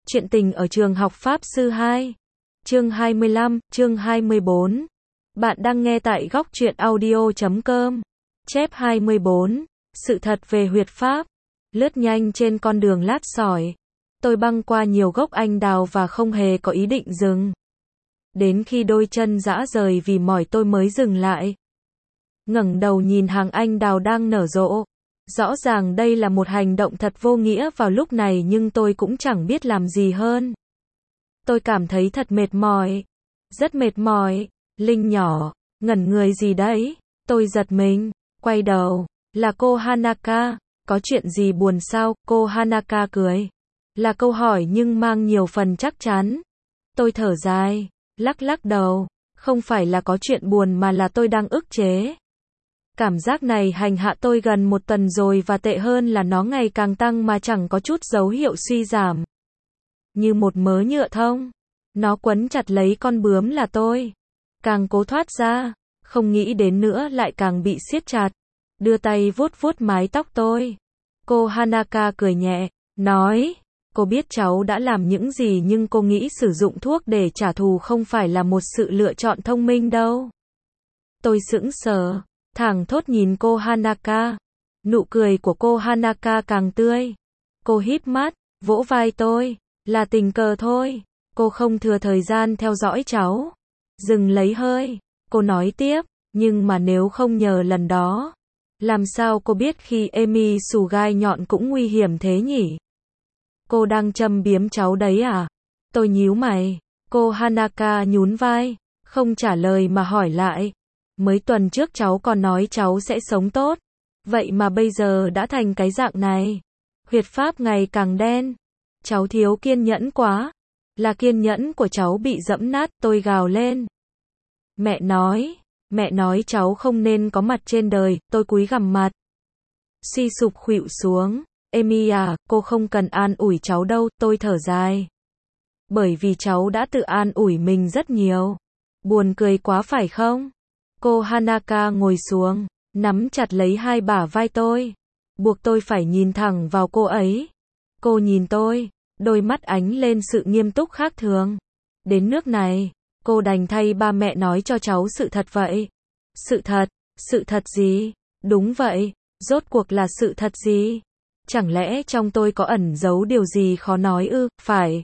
Chuyện tình ở trường học Pháp Sư 2. Chương 25, chương 24. Bạn đang nghe tại góc truyện audio.com. Chép 24. Sự thật về huyệt Pháp. Lướt nhanh trên con đường lát sỏi. Tôi băng qua nhiều gốc anh đào và không hề có ý định dừng. Đến khi đôi chân rã rời vì mỏi tôi mới dừng lại. Ngẩng đầu nhìn hàng anh đào đang nở rộ. Rõ ràng đây là một hành động thật vô nghĩa vào lúc này nhưng tôi cũng chẳng biết làm gì hơn. Tôi cảm thấy thật mệt mỏi. Rất mệt mỏi. Linh nhỏ, ngẩn người gì đấy? Tôi giật mình, quay đầu. Là cô Hanaka. Có chuyện gì buồn sao? Cô Hanaka cười. Là câu hỏi nhưng mang nhiều phần chắc chắn. Tôi thở dài, lắc lắc đầu. Không phải là có chuyện buồn mà là tôi đang ức chế. Cảm giác này hành hạ tôi gần một tuần rồi và tệ hơn là nó ngày càng tăng mà chẳng có chút dấu hiệu suy giảm. Như một mớ nhựa thông. Nó quấn chặt lấy con bướm là tôi. Càng cố thoát ra, không nghĩ đến nữa lại càng bị siết chặt. Đưa tay vuốt vuốt mái tóc tôi. Cô Hanaka cười nhẹ, nói, cô biết cháu đã làm những gì nhưng cô nghĩ sử dụng thuốc để trả thù không phải là một sự lựa chọn thông minh đâu. Tôi sững sờ. Thảng thốt nhìn cô Hanaka. Nụ cười của cô Hanaka càng tươi. Cô híp mắt, vỗ vai tôi. Là tình cờ thôi. Cô không thừa thời gian theo dõi cháu. Dừng lấy hơi. Cô nói tiếp. Nhưng mà nếu không nhờ lần đó. Làm sao cô biết khi Emi xù gai nhọn cũng nguy hiểm thế nhỉ? Cô đang châm biếm cháu đấy à? Tôi nhíu mày. Cô Hanaka nhún vai. Không trả lời mà hỏi lại. Mấy tuần trước cháu còn nói cháu sẽ sống tốt. Vậy mà bây giờ đã thành cái dạng này. Huyệt Pháp ngày càng đen. Cháu thiếu kiên nhẫn quá. Là kiên nhẫn của cháu bị dẫm nát, tôi gào lên. Mẹ nói cháu không nên có mặt trên đời, tôi cúi gằm mặt. Suy sụp khuỵu xuống. Emi à, cô không cần an ủi cháu đâu, tôi thở dài. Bởi vì cháu đã tự an ủi mình rất nhiều. Buồn cười quá phải không? Cô Hanaka ngồi xuống, nắm chặt lấy hai bả vai tôi, buộc tôi phải nhìn thẳng vào cô ấy. Cô nhìn tôi, đôi mắt ánh lên sự nghiêm túc khác thường. Đến nước này, cô đành thay ba mẹ nói cho cháu sự thật vậy. Sự thật gì? Đúng vậy, rốt cuộc là sự thật gì? Chẳng lẽ trong tôi có ẩn giấu điều gì khó nói ư? Phải.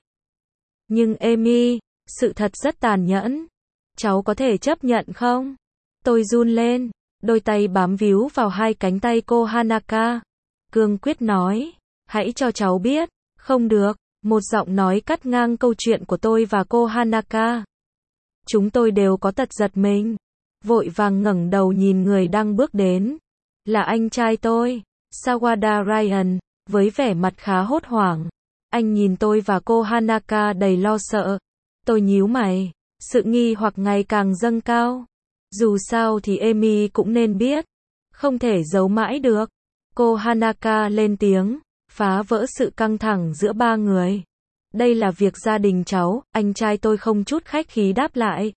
Nhưng Emi, sự thật rất tàn nhẫn. Cháu có thể chấp nhận không? Tôi run lên, đôi tay bám víu vào hai cánh tay cô Hanaka. Cương quyết nói, hãy cho cháu biết. Không được, một giọng nói cắt ngang câu chuyện của tôi và cô Hanaka. Chúng tôi đều có tật giật mình. Vội vàng ngẩng đầu nhìn người đang bước đến. Là anh trai tôi, Sawada Ryan, với vẻ mặt khá hốt hoảng. Anh nhìn tôi và cô Hanaka đầy lo sợ. Tôi nhíu mày, sự nghi hoặc ngày càng dâng cao. Dù sao thì Emi cũng nên biết. Không thể giấu mãi được. Cô Hanaka lên tiếng, phá vỡ sự căng thẳng giữa ba người. Đây là việc gia đình cháu, anh trai tôi không chút khách khí đáp lại.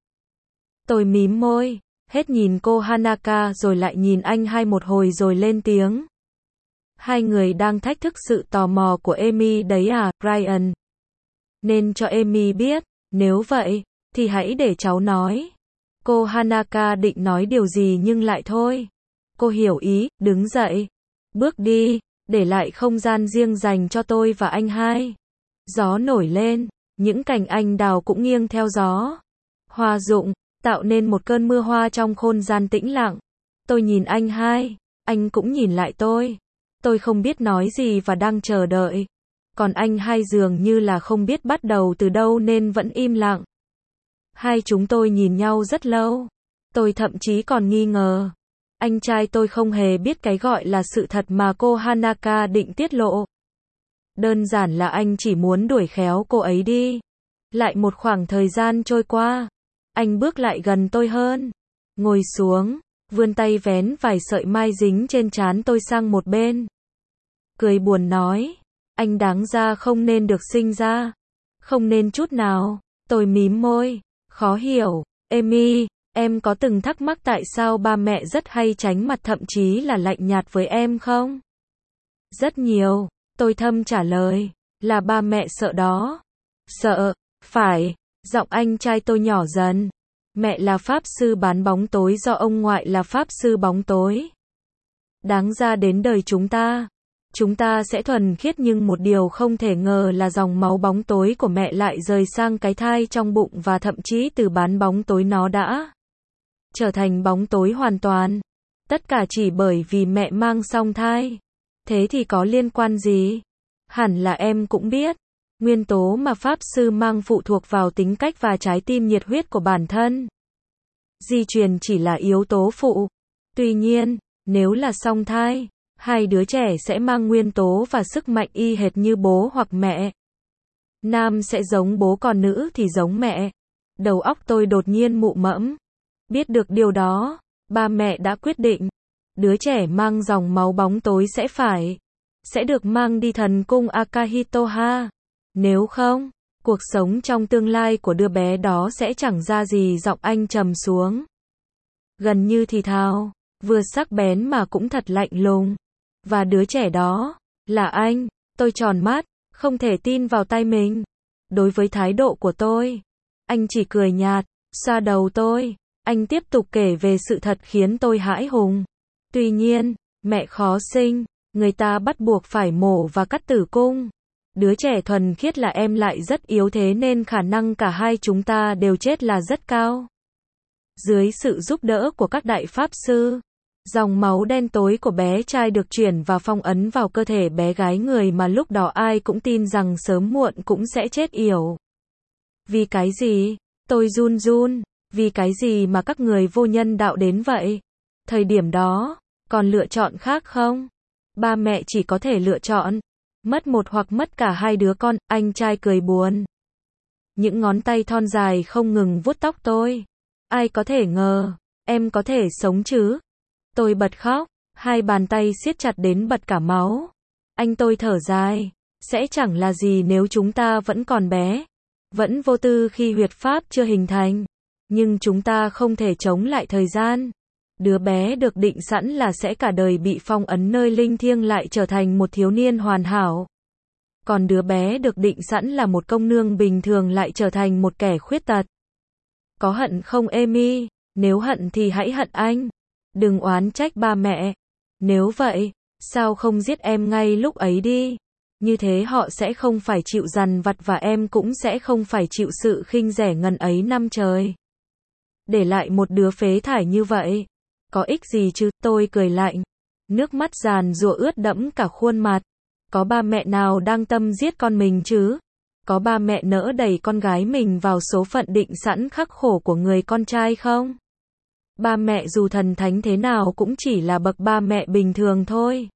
Tôi mím môi, hết nhìn cô Hanaka rồi lại nhìn anh hai một hồi rồi lên tiếng. Hai người đang thách thức sự tò mò của Emi đấy à, Ryan? Nên cho Emi biết, nếu vậy, thì hãy để cháu nói. Cô Hanaka định nói điều gì nhưng lại thôi. Cô hiểu ý, đứng dậy. Bước đi, để lại không gian riêng dành cho tôi và anh hai. Gió nổi lên, những cành anh đào cũng nghiêng theo gió. Hoa rụng, tạo nên một cơn mưa hoa trong không gian tĩnh lặng. Tôi nhìn anh hai, anh cũng nhìn lại tôi. Tôi không biết nói gì và đang chờ đợi. Còn anh hai dường như là không biết bắt đầu từ đâu nên vẫn im lặng. Hai chúng tôi nhìn nhau rất lâu. Tôi thậm chí còn nghi ngờ. Anh trai tôi không hề biết cái gọi là sự thật mà cô Hanaka định tiết lộ. Đơn giản là anh chỉ muốn đuổi khéo cô ấy đi. Lại một khoảng thời gian trôi qua. Anh bước lại gần tôi hơn. Ngồi xuống, vươn tay vén vài sợi mai dính trên trán tôi sang một bên. Cười buồn nói. Anh đáng ra không nên được sinh ra. Không nên chút nào. Tôi mím môi. Khó hiểu, Emi, em có từng thắc mắc tại sao ba mẹ rất hay tránh mặt thậm chí là lạnh nhạt với em không? Rất nhiều, tôi thầm trả lời, là ba mẹ sợ đó. Sợ, phải, giọng anh trai tôi nhỏ dần. Mẹ là pháp sư bán bóng tối do ông ngoại là pháp sư bóng tối. Đáng ra đến đời chúng ta sẽ thuần khiết, nhưng một điều không thể ngờ là dòng máu bóng tối của mẹ lại rời sang cái thai trong bụng, và thậm chí từ bán bóng tối nó đã trở thành bóng tối hoàn toàn. Tất cả chỉ bởi vì mẹ mang song thai. Thế thì có liên quan gì? Hẳn là em cũng biết. Nguyên tố mà pháp sư mang phụ thuộc vào tính cách và trái tim nhiệt huyết của bản thân. Di truyền chỉ là yếu tố phụ. Tuy nhiên, nếu là song thai, hai đứa trẻ sẽ mang nguyên tố và sức mạnh y hệt như bố hoặc mẹ. Nam sẽ giống bố còn nữ thì giống mẹ. Đầu óc tôi đột nhiên mụ mẫm. Biết được điều đó, ba mẹ đã quyết định. Đứa trẻ mang dòng máu bóng tối sẽ được mang đi thần cung Akahitoha. Nếu không, cuộc sống trong tương lai của đứa bé đó sẽ chẳng ra gì. Giọng anh trầm xuống, gần như thì thào, vừa sắc bén mà cũng thật lạnh lùng. Và đứa trẻ đó là anh. Tôi tròn mắt, không thể tin vào tay mình. Đối với thái độ của tôi, anh chỉ cười nhạt, xoa đầu tôi. Anh tiếp tục kể về sự thật khiến tôi hãi hùng. Tuy nhiên, mẹ khó sinh, người ta bắt buộc phải mổ và cắt tử cung. Đứa trẻ thuần khiết là em lại rất yếu, thế nên khả năng cả hai chúng ta đều chết là rất cao. Dưới sự giúp đỡ của các đại pháp sư, dòng máu đen tối của bé trai được chuyển và phong ấn vào cơ thể bé gái, người mà lúc đó ai cũng tin rằng sớm muộn cũng sẽ chết yểu. Vì cái gì? Tôi run run. Vì cái gì mà các người vô nhân đạo đến vậy? Thời điểm đó, còn lựa chọn khác không? Ba mẹ chỉ có thể lựa chọn mất một hoặc mất cả hai đứa con. Anh trai cười buồn. Những ngón tay thon dài không ngừng vuốt tóc tôi. Ai có thể ngờ, em có thể sống chứ? Tôi bật khóc, hai bàn tay siết chặt đến bật cả máu. Anh tôi thở dài, sẽ chẳng là gì nếu chúng ta vẫn còn bé, vẫn vô tư khi huyệt pháp chưa hình thành. Nhưng chúng ta không thể chống lại thời gian. Đứa bé được định sẵn là sẽ cả đời bị phong ấn nơi linh thiêng lại trở thành một thiếu niên hoàn hảo. Còn đứa bé được định sẵn là một công nương bình thường lại trở thành một kẻ khuyết tật. Có hận không Amy? Nếu hận thì hãy hận anh. Đừng oán trách ba mẹ. Nếu vậy, sao không giết em ngay lúc ấy đi? Như thế họ sẽ không phải chịu dằn vặt và em cũng sẽ không phải chịu sự khinh rẻ ngần ấy năm trời. Để lại một đứa phế thải như vậy, có ích gì chứ? Tôi cười lạnh. Nước mắt giàn giụa ướt đẫm cả khuôn mặt. Có ba mẹ nào đang tâm giết con mình chứ? Có ba mẹ nỡ đẩy con gái mình vào số phận định sẵn khắc khổ của người con trai không? Ba mẹ dù thần thánh thế nào cũng chỉ là bậc ba mẹ bình thường thôi.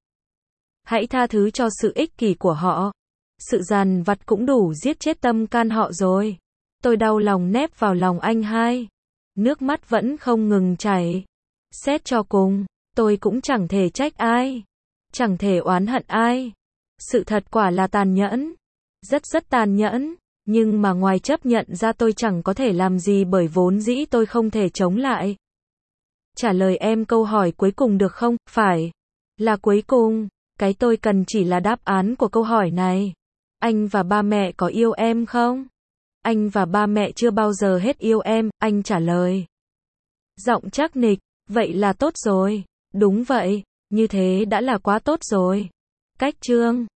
Hãy tha thứ cho sự ích kỷ của họ. Sự dằn vặt cũng đủ giết chết tâm can họ rồi. Tôi đau lòng nép vào lòng anh hai. Nước mắt vẫn không ngừng chảy. Xét cho cùng, tôi cũng chẳng thể trách ai. Chẳng thể oán hận ai. Sự thật quả là tàn nhẫn. Rất tàn nhẫn. Nhưng mà ngoài chấp nhận ra tôi chẳng có thể làm gì, bởi vốn dĩ tôi không thể chống lại. Trả lời em câu hỏi cuối cùng được không? Phải là cuối cùng. Cái tôi cần chỉ là đáp án của câu hỏi này. Anh và ba mẹ có yêu em không? Anh và ba mẹ chưa bao giờ hết yêu em, anh trả lời. Giọng chắc nịch, vậy là tốt rồi. Đúng vậy, như thế đã là quá tốt rồi. Cách chương